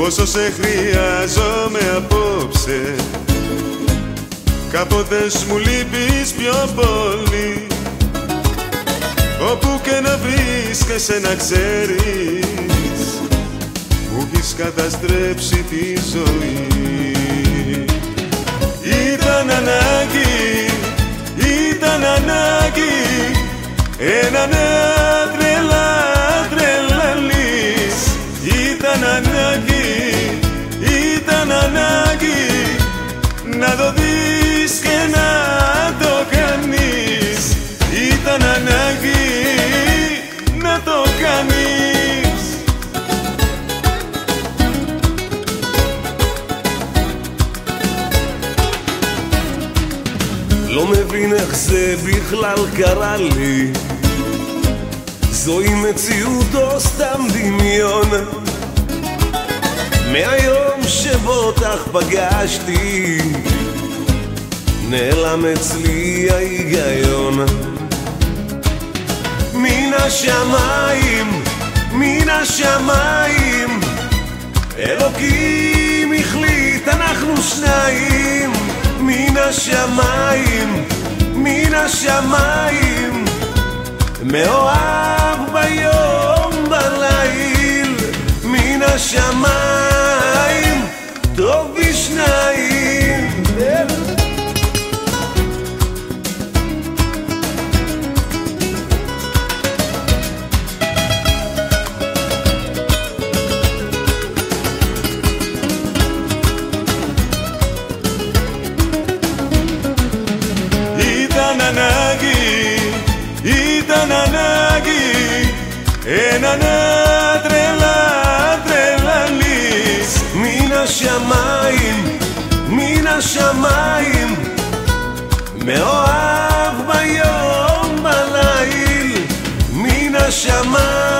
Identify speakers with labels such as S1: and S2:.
S1: πόσο σε χρειάζομαι απόψε. Κάποτε μου λείπεις πιο πολύ. Όπου και να βρίσκεσαι να ξέρεις, μου έχεις καταστρέψει τη ζωή. Ήταν ανάγκη, ήταν ανάγκη, έναν τρελαλείς. Ήταν ανάγκη, ήταν ανάγκη, να το δεις και να το κάνεις. Ήταν ανάγκη να το κάνεις.
S2: לא מבין איך זה בכלל קרה לי, זוהי מציאות או סתם דמיון. מהיום שבו אותך פגשתי, נעלם אצלי ההיגיון. מן השמיים, מן השמיים, אלוקים החליט אנחנו שניים. מן השמיים, מן השמיים, מאוהב ביום בליל. מן השמיים, טוב בשניים.
S1: Ήταν ανάγκη, έναν τρελαλείς.
S2: מן השמיים, מן השמיים, מאוהב ביום בליל. מן השמיים